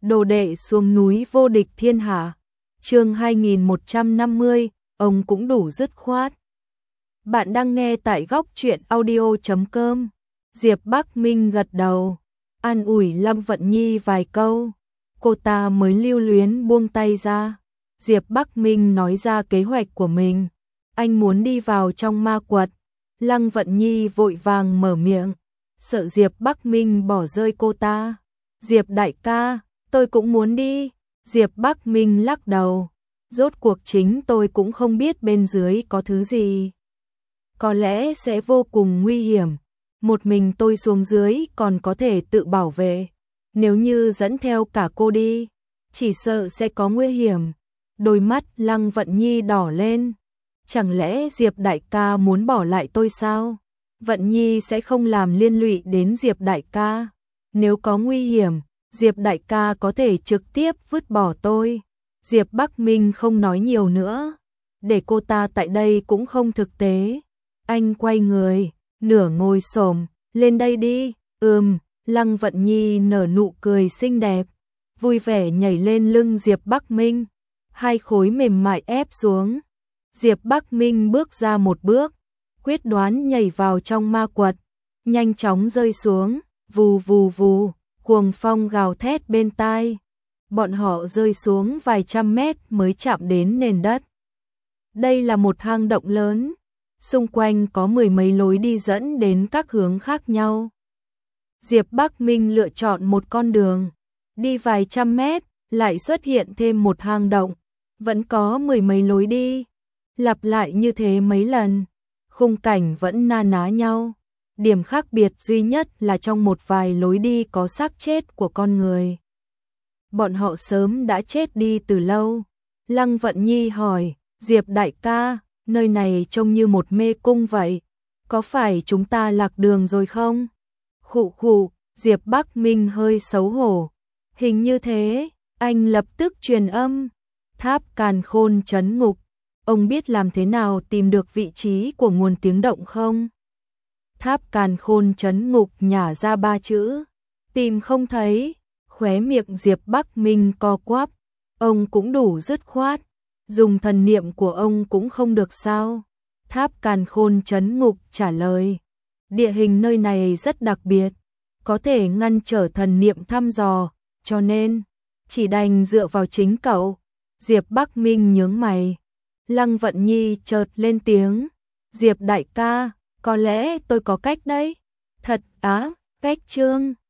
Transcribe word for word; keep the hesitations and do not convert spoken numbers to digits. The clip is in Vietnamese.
Đồ đệ xuống núi vô địch thiên hạ. Chương hai nghìn một trăm năm mươi, ông cũng đủ dứt khoát. Bạn đang nghe tại góc truyện audio chấm com. Diệp Bắc Minh gật đầu, an ủi Lăng Vận Nhi vài câu, cô ta mới lưu luyến buông tay ra. Diệp Bắc Minh nói ra kế hoạch của mình, anh muốn đi vào trong ma quật. Lăng Vận Nhi vội vàng mở miệng, sợ Diệp Bắc Minh bỏ rơi cô ta. Diệp đại ca, tôi cũng muốn đi. Diệp Bắc Minh lắc đầu, rốt cuộc chính tôi cũng không biết bên dưới có thứ gì. Có lẽ sẽ vô cùng nguy hiểm, một mình tôi xuống dưới còn có thể tự bảo vệ. Nếu như dẫn theo cả cô đi, chỉ sợ sẽ có nguy hiểm. Đôi mắt Lăng Vận Nhi đỏ lên. Chẳng lẽ Diệp đại ca muốn bỏ lại tôi sao? Vận Nhi sẽ không làm liên lụy đến Diệp đại ca. Nếu có nguy hiểm, Diệp đại ca có thể trực tiếp vứt bỏ tôi. Diệp Bắc Minh không nói nhiều nữa, để cô ta tại đây cũng không thực tế. Anh quay người, nửa ngồi xổm, lên đây đi. Ừm, Lăng Vận Nhi nở nụ cười xinh đẹp, vui vẻ nhảy lên lưng Diệp Bắc Minh, hai khối mềm mại ép xuống. Diệp Bắc Minh bước ra một bước, quyết đoán nhảy vào trong ma quật, nhanh chóng rơi xuống, vù vù vù, cuồng phong gào thét bên tai. Bọn họ rơi xuống vài trăm mét mới chạm đến nền đất. Đây là một hang động lớn, xung quanh có mười mấy lối đi dẫn đến các hướng khác nhau. Diệp Bắc Minh lựa chọn một con đường, đi vài trăm mét, lại xuất hiện thêm một hang động, vẫn có mười mấy lối đi, lặp lại như thế mấy lần, khung cảnh vẫn na ná nhau. Điểm khác biệt duy nhất là trong một vài lối đi có xác chết của con người. Bọn họ sớm đã chết đi từ lâu. Lăng Vận Nhi hỏi, Diệp đại ca, nơi này trông như một mê cung vậy, có phải chúng ta lạc đường rồi không? Khụ khụ, Diệp Bắc Minh hơi xấu hổ. Hình như thế, anh lập tức truyền âm. Tháp Càn Khôn trấn ngục, ông biết làm thế nào tìm được vị trí của nguồn tiếng động không? Tháp Càn Khôn trấn ngục nhả ra ba chữ, tìm không thấy. Khóe miệng Diệp Bắc Minh co quắp, ông cũng đủ dứt khoát, dùng thần niệm của ông cũng không được sao? Tháp Càn Khôn trấn ngục trả lời, địa hình nơi này rất đặc biệt, có thể ngăn trở thần niệm thăm dò, cho nên chỉ đành dựa vào chính cậu. Diệp Bắc Minh nhướng mày. Lăng Vận Nhi chợt lên tiếng, Diệp đại ca, có lẽ tôi có cách đấy. Thật á, cách chương